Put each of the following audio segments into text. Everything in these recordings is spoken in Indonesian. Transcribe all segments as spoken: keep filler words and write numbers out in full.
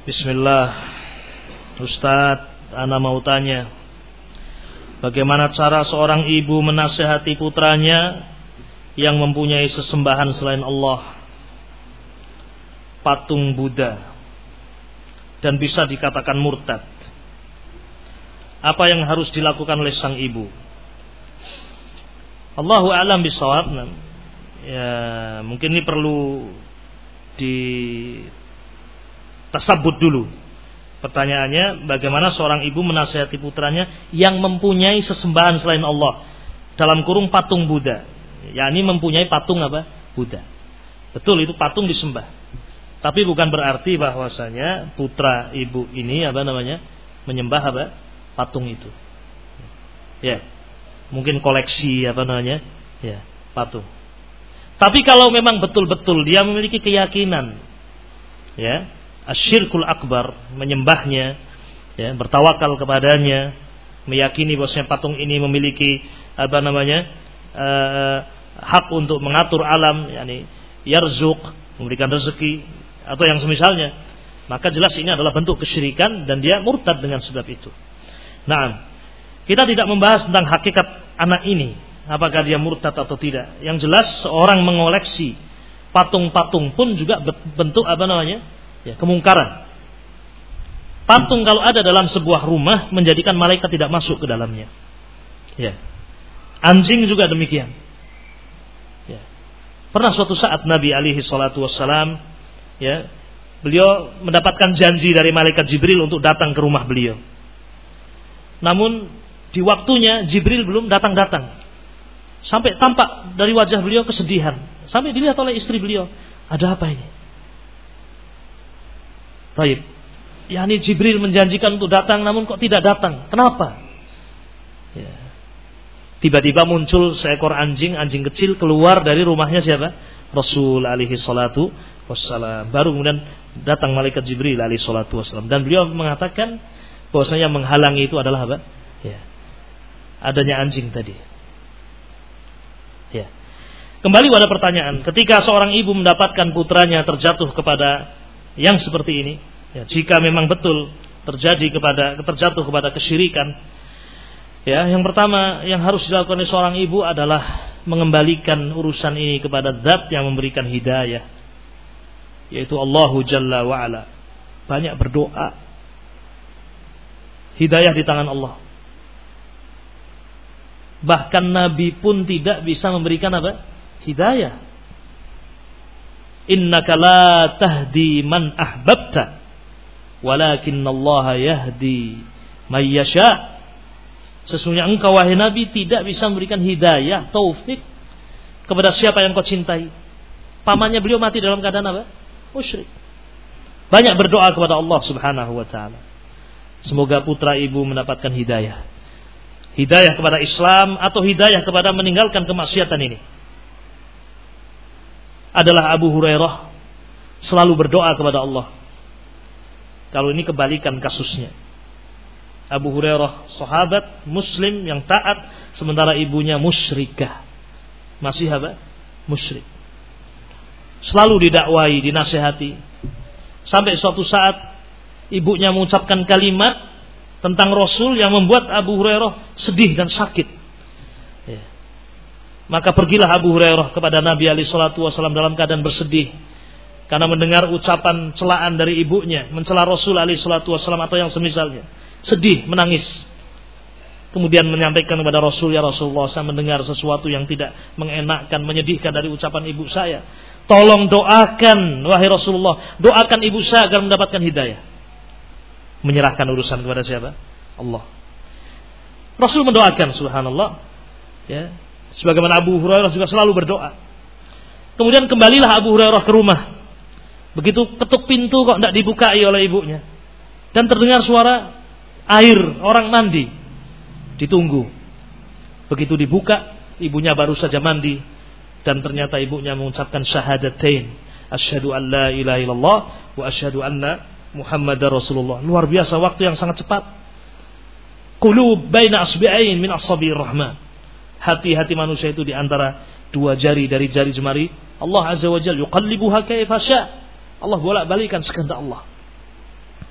Bismillah. Ustadz, ana mau tanya, bagaimana cara seorang ibu menasihati putranya yang mempunyai sesembahan selain Allah, patung Buddha, dan bisa dikatakan murtad? Apa yang harus dilakukan oleh sang ibu? Allahu a'lam bishawab. Ya, mungkin ini perlu di tasabbut dulu. Pertanyaannya, bagaimana seorang ibu menasihati putranya yang mempunyai sesembahan selain Allah, dalam kurung patung Buddha, yakni mempunyai patung apa? Buddha. Betul, itu patung disembah. Tapi bukan berarti bahwasanya putra ibu ini apa namanya? menyembah apa? Patung itu. Ya. Mungkin koleksi apa namanya? Ya, patung. Tapi kalau memang betul-betul dia memiliki keyakinan, ya, asyirkul akbar, menyembahnya, ya, bertawakal kepadanya, meyakini bahwasanya patung ini memiliki apa namanya uh, hak untuk mengatur alam, yakni yarzuq, memberikan rezeki atau yang semisalnya, maka jelas ini adalah bentuk kesyirikan dan dia murtad dengan sebab itu. Nah, kita tidak membahas tentang hakikat anak ini, apakah dia murtad atau tidak. Yang jelas seorang mengoleksi patung-patung pun juga bentuk apa namanya? Ya, kemungkaran. Patung kalau ada dalam sebuah rumah menjadikan malaikat tidak masuk ke dalamnya. Ya. Anjing juga demikian. Ya. Pernah suatu saat Nabi alaihi salatu wassalam, ya, beliau mendapatkan janji dari malaikat Jibril untuk datang ke rumah beliau. Namun di waktunya Jibril belum datang-datang. Sampai tampak dari wajah beliau kesedihan. Sampai dilihat oleh istri beliau, ada apa ini? Taib. Yani Jibril menjanjikan untuk datang, namun kok tidak datang? Kenapa? Ya. Tiba-tiba muncul seekor anjing, anjing kecil keluar dari rumahnya siapa? Rasul alaihi salatu wassalam. Baru kemudian datang malaikat Jibril alaihi salatu wassalam. Dan beliau mengatakan bahwasanya menghalangi itu adalah apa? Ya. Adanya anjing tadi. Ya. Kembali pada pertanyaan, ketika seorang ibu mendapatkan putranya terjatuh kepada yang seperti ini, ya, jika memang betul terjadi kepada terjatuh kepada kesyirikan, ya, yang pertama yang harus dilakukan oleh seorang ibu adalah mengembalikan urusan ini kepada Zat yang memberikan hidayah, yaitu Allahu Jalla wa Ala. Banyak berdoa. Hidayah di tangan Allah. Bahkan Nabi pun tidak bisa memberikan apa? Hidayah. Innaka la tahdi man ahbabta, walakinnallaha yahdi may yasha. Sesungguhnya engkau wahai Nabi tidak bisa memberikan hidayah, taufik kepada siapa yang kau cintai. Pamannya beliau mati dalam keadaan apa? Musyrik. Banyak berdoa kepada Allah Subhanahu wa taala. Semoga putra ibu mendapatkan hidayah. Hidayah kepada Islam atau hidayah kepada meninggalkan kemaksiatan ini. Adalah Abu Hurairah selalu berdoa kepada Allah. Kalau ini kebalikan kasusnya. Abu Hurairah sahabat muslim yang taat, sementara ibunya musyrikah. Masih apa? Musyrik. Selalu didakwai, dinasihati. Sampai suatu saat ibunya mengucapkan kalimat tentang Rasul yang membuat Abu Hurairah sedih dan sakit. Ya. Maka pergilah Abu Hurairah kepada Nabi alaihi salatu wasallam dalam keadaan bersedih karena mendengar ucapan celaan dari ibunya, mencela Rasul alaihi salatu wasallam atau yang semisalnya. Sedih, menangis. Kemudian menyampaikan kepada Rasul, ya Rasulullah, saya mendengar sesuatu yang tidak mengenakkan, menyedihkan dari ucapan ibu saya. Tolong doakan, wahai Rasulullah, doakan ibu saya agar mendapatkan hidayah. Menyerahkan urusan kepada siapa? Allah. Rasul mendoakan, subhanallah. Ya. Sebagaimana Abu Hurairah juga selalu berdoa. Kemudian kembalilah Abu Hurairah ke rumah. Begitu ketuk pintu kok tidak dibukai oleh ibunya. Dan terdengar suara air orang mandi. Ditunggu. Begitu dibuka, ibunya baru saja mandi. Dan ternyata ibunya mengucapkan syahadatain. Asyhadu an la ilaha illallah wa asyhadu anna Muhammadar Rasulullah. Luar biasa, waktu yang sangat cepat. Qulub baina asbi'ain min asabi'ir rahman. Hati-hati manusia itu di antara dua jari dari jari jemari Allah Azza wa Jalla. Yuqallibuha kaifa syaa. Allah bolak-balikan sekehendak Allah.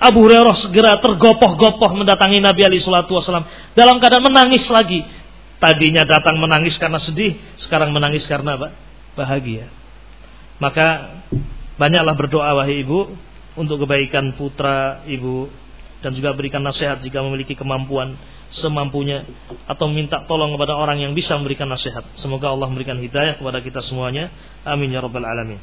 Abu Hurairah segera tergopoh-gopoh mendatangi Nabi alaihi salatu wasallam dalam keadaan menangis lagi. Tadinya datang menangis karena sedih, sekarang menangis karena apa? Bahagia. Maka banyaklah berdoa wahai ibu untuk kebaikan putra ibu, dan juga berikan nasihat jika memiliki kemampuan semampunya, atau minta tolong kepada orang yang bisa memberikan nasihat. Semoga Allah memberikan hidayah kepada kita semuanya. Amin ya rabbal alamin.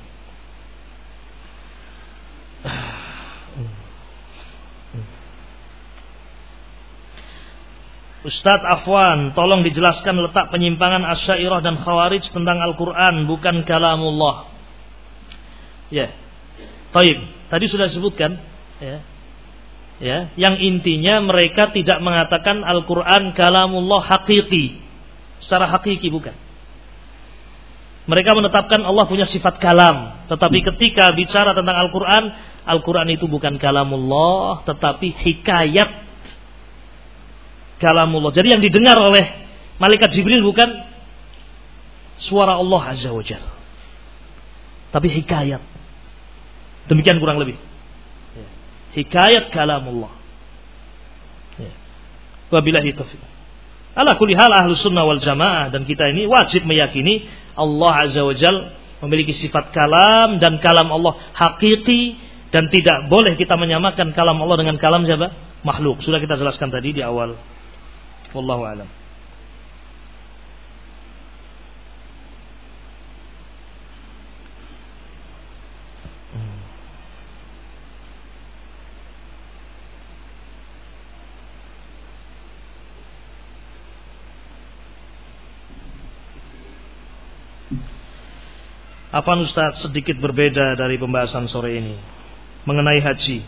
Ustadz Afwan, tolong dijelaskan letak penyimpangan Asy'ariyah dan Khawarij tentang Al-Quran bukan kalamullah. Ya, taib. Tadi sudah disebutkan. Ya, ya. Yang intinya mereka tidak mengatakan Al-Quran kalamullah hakiki, secara hakiki bukan. Mereka menetapkan Allah punya sifat kalam, tetapi ketika bicara tentang Al-Quran, Al-Quran itu bukan kalamullah, tetapi hikayat kalamullah. Jadi yang didengar oleh malaikat Jibril bukan suara Allah Azza wa Jalla, tapi hikayat. Demikian kurang lebih. Hikayat kalamullah. Wabillahi taufiq. Ala kulli hal ahlus sunnah wal jamaah, dan kita ini wajib meyakini Allah Azza wa Jalla memiliki sifat kalam, dan kalam Allah hakiki, dan tidak boleh kita menyamakan kalam Allah dengan kalam siapa? Makhluk. Sudah kita jelaskan tadi di awal. Wallahu a'lam. Apa Ustaz sedikit berbeda dari pembahasan sore ini mengenai haji?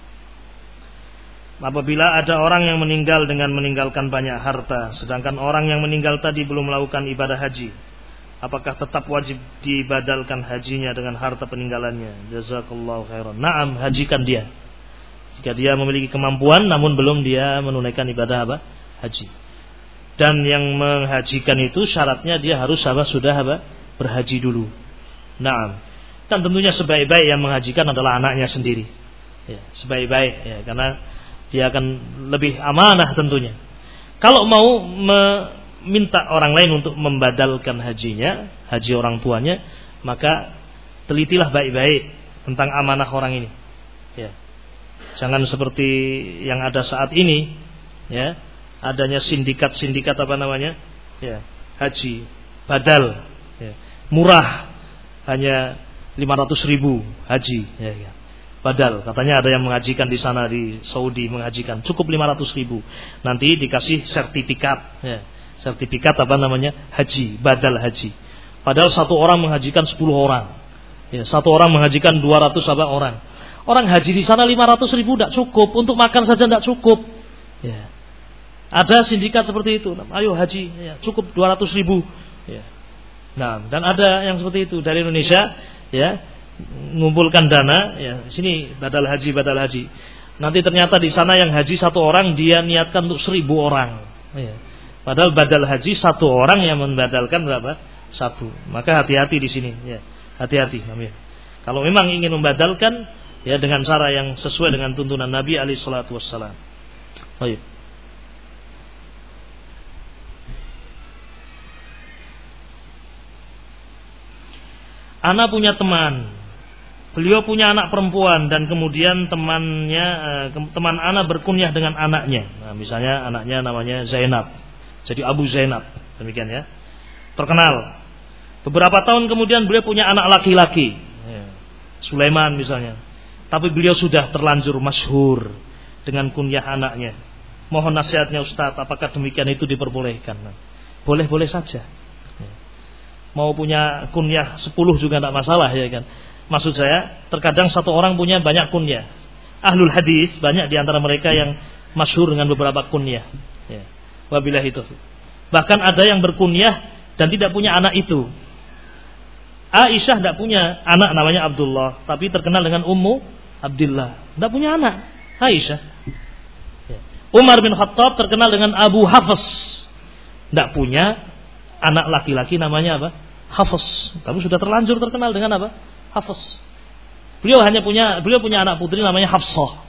Apabila ada orang yang meninggal dengan meninggalkan banyak harta, sedangkan orang yang meninggal tadi belum melakukan ibadah haji, apakah tetap wajib dibadalkan hajinya dengan harta peninggalannya? Jazakallahu khairan. Naam, hajikan dia jika dia memiliki kemampuan namun belum dia menunaikan ibadah apa? Haji. Dan yang menghajikan itu syaratnya dia harus apa? Sudah apa? Berhaji dulu. Naam. Dan tentunya sebaik-baik yang menghajikan adalah anaknya sendiri. Ya, sebaik-baik ya, karena dia akan lebih amanah tentunya. Kalau mau meminta orang lain untuk membadalkan hajinya, haji orang tuanya, maka telitilah baik-baik tentang amanah orang ini. Ya. Jangan seperti yang ada saat ini, ya, adanya sindikat-sindikat apa namanya, ya, haji badal, ya, murah, hanya lima ratus ribu haji, ya, ya. Badal, katanya ada yang menghajikan di sana di Saudi menghajikan cukup lima ratus ribu. Nanti dikasih sertifikat, ya. Sertifikat apa namanya? Haji, badal haji. Padahal satu orang menghajikan sepuluh orang. Ya, satu orang menghajikan dua ratus apa orang. Orang haji di sana lima ratus ribu tidak cukup, untuk makan saja tidak cukup. Ya. Ada sindikat seperti itu. Ayo haji, ya, cukup dua ratus ribu. Ya. Nah, dan ada yang seperti itu dari Indonesia, ya, mengumpulkan dana, ya, sini badal haji, badal haji. Nanti ternyata di sana yang haji satu orang dia niatkan untuk seribu orang. Ya. Padahal badal haji satu orang yang membadalkan berapa? Satu. Maka hati-hati di sini. Ya. Hati-hati. Amin. Kalau memang ingin membadalkan, ya, dengan cara yang sesuai dengan tuntunan Nabi alaihi salatu wassalam. Baik. Ana punya teman. Beliau punya anak perempuan, dan kemudian temannya teman Ana berkunyah dengan anaknya. Nah, misalnya anaknya namanya Zainab, jadi Abu Zainab, demikian ya. Terkenal. Beberapa tahun kemudian beliau punya anak laki-laki, ya, Sulaiman misalnya. Tapi beliau sudah terlanjur masyhur dengan kunyah anaknya. Mohon nasihatnya Ustaz, apakah demikian itu diperbolehkan? Nah, boleh-boleh saja. Ya. Mau punya kunyah sepuluh juga tidak masalah, ya kan. Maksud saya, terkadang satu orang punya banyak kunyah. Ahlul hadis banyak di antara mereka yang masyhur dengan beberapa kunyah. Ya. Wabillahi taufiq. Bahkan ada yang berkunyah dan tidak punya anak itu. Aisyah tidak punya anak namanya Abdullah, tapi terkenal dengan Ummu Abdillah. Tidak punya anak. Aisyah. Ya. Umar bin Khattab terkenal dengan Abu Hafs. Tidak punya anak laki-laki namanya apa? Hafs. Kamu sudah terlanjur terkenal dengan apa? Hafs. Beliau hanya punya beliau punya anak putri namanya Hafsah.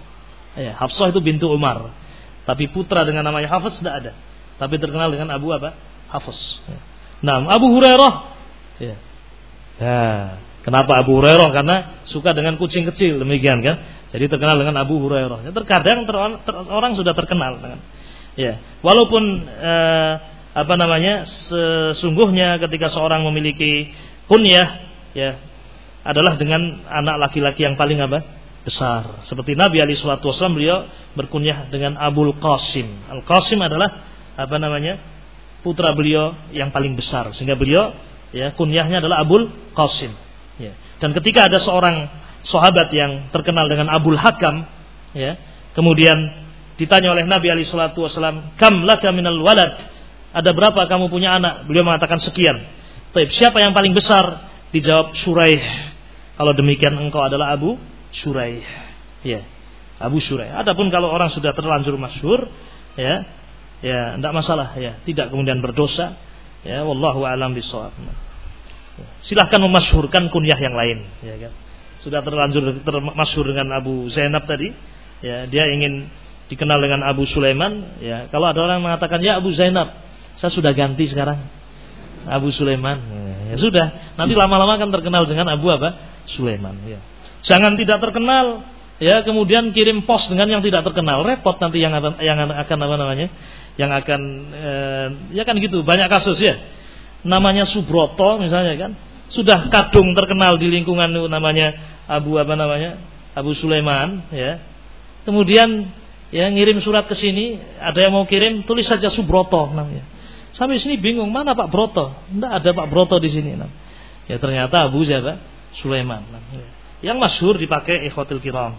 Ya, Hafsah itu bintu Umar. Tapi putra dengan namanya Hafiz tidak ada. Tapi terkenal dengan Abu apa? Hafiz. Ya. Nah, Abu Hurairah. Ya. Ya. Kenapa Abu Hurairah? Karena suka dengan kucing kecil, demikian kan. Jadi terkenal dengan Abu Hurairah. Ya, terkadang ter, ter, orang sudah terkenal dengan. Ya. Walaupun eh, apa namanya? Sesungguhnya ketika seorang memiliki kunyah, ya, adalah dengan anak laki-laki yang paling apa? Besar. Seperti Nabi alaihi salatu wasallam, beliau berkunyah dengan Abul Qasim. Al Qasim adalah apa namanya? Putra beliau yang paling besar, sehingga beliau ya kunyahnya adalah Abul Qasim. Ya. Dan ketika ada seorang sahabat yang terkenal dengan Abul Hakam, ya, kemudian ditanya oleh Nabi alaihi salatu wasallam, "Kam laka minal walad?" Ada berapa kamu punya anak? Beliau mengatakan sekian. Baik, siapa yang paling besar? Dijawab Syuraih. Kalau demikian engkau adalah Abu Syuraih, ya, Abu Syuraih. Adapun kalau orang sudah terlanjur masyhur, ya, ya, tidak masalah, ya, tidak kemudian berdosa, ya, wallahu a'lam bishawab. Silahkan memasyhurkan kunyah yang lain, ya kan. Sudah terlanjur termasyhur dengan Abu Zainab tadi, ya, dia ingin dikenal dengan Abu Sulaiman, ya. Kalau ada orang mengatakan ya Abu Zainab, saya sudah ganti sekarang Abu Sulaiman, ya, ya sudah. Nanti lama-lama akan terkenal dengan Abu apa? Sulaiman, ya. Jangan tidak terkenal, ya, kemudian kirim pos dengan yang tidak terkenal, repot nanti yang akan, yang akan apa namanya, yang akan, eh, ya kan gitu, banyak kasus ya. Namanya Subroto misalnya kan, sudah kadung terkenal di lingkungan namanya Abu apa namanya, Abu Sulaiman, ya. Kemudian ya ngirim surat ke sini, ada yang mau kirim, tulis saja Subroto namanya. Sampai sini bingung, mana Pak Broto? Tidak ada Pak Broto di sini. Nah. Ya ternyata Abu siapa? Sulaiman. Nah, ya. Yang masyhur dipakai ikhwatul kiram.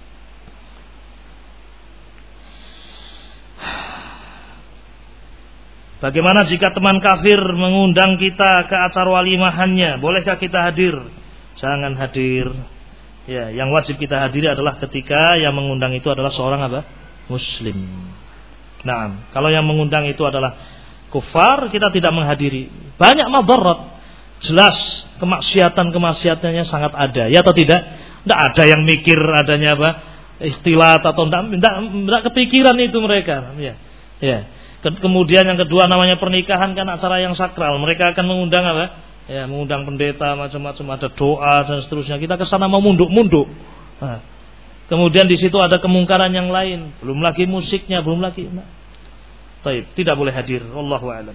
Bagaimana jika teman kafir mengundang kita ke acara walimahannya? Bolehkah kita hadir? Jangan hadir. Ya, yang wajib kita hadiri adalah ketika yang mengundang itu adalah seorang apa? Muslim. Nah, kalau yang mengundang itu adalah kufar, kita tidak menghadiri. Banyak madarat. Jelas kemaksiatan-kemaksiatannya sangat ada, ya atau tidak? Tidak ada yang mikir adanya apa? Ikhtilat atau tidak, tidak, tidak kepikiran itu mereka. Ya, ya. Kemudian yang kedua namanya pernikahan kan acara yang sakral. Mereka akan mengundang apa? Ya, mengundang pendeta macam-macam, ada doa dan seterusnya. Kita ke sana mau munduk-munduk. Nah, kemudian di situ ada kemungkaran yang lain. Belum lagi musiknya, belum lagi. Nah. Baik, tidak boleh hadir. Wallahu a'lam.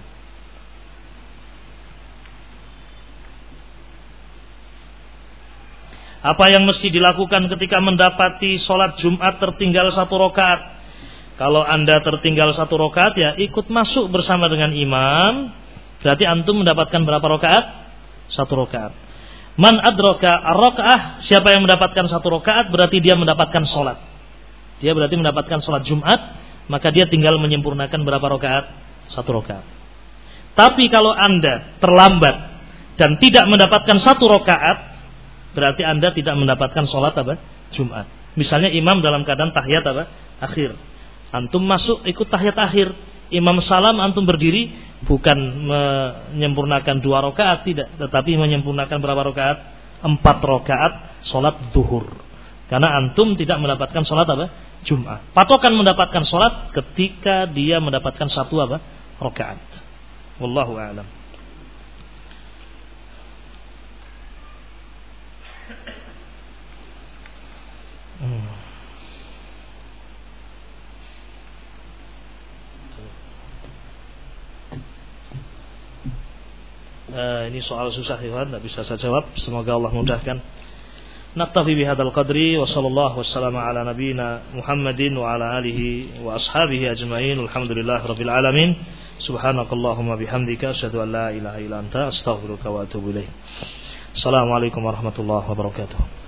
Apa yang mesti dilakukan ketika mendapati sholat Jumat tertinggal satu rakaat? Kalau anda tertinggal satu rakaat, ya ikut masuk bersama dengan imam. Berarti antum mendapatkan berapa rakaat? Satu rakaat. Man adraka ar-rakaah, siapa yang mendapatkan satu rakaat berarti dia mendapatkan sholat. Dia berarti mendapatkan sholat Jumat, maka dia tinggal menyempurnakan berapa rakaat? Satu rakaat. Tapi kalau anda terlambat dan tidak mendapatkan satu rakaat, berarti anda tidak mendapatkan sholat apa? Jumat. Misalnya imam dalam keadaan tahiyat apa? Akhir. Antum masuk ikut tahiyat akhir. Imam salam antum berdiri, bukan menyempurnakan dua rakaat, tidak, tetapi menyempurnakan berapa rakaat? Empat rakaat sholat zuhur. Karena antum tidak mendapatkan sholat apa? Jumat. Patokan mendapatkan sholat ketika dia mendapatkan satu apa? Rakaat. Wallahu a'lam. Hmm. Uh, ini soal susah ya, tidak bisa saya jawab. Semoga Allah mudahkan. Naktafi bihadzal qadri wa sallallahu wassalamu ala nabiyyina Muhammadin wa ala alihi wa ashabihi ajma'in. Alhamdulillahirabbil alamin. Subhanakallahumma bihamdika asyhadu an la ilaha illa anta astaghfiruka wa atubu ilaik. Assalamualaikum warahmatullahi wabarakatuh.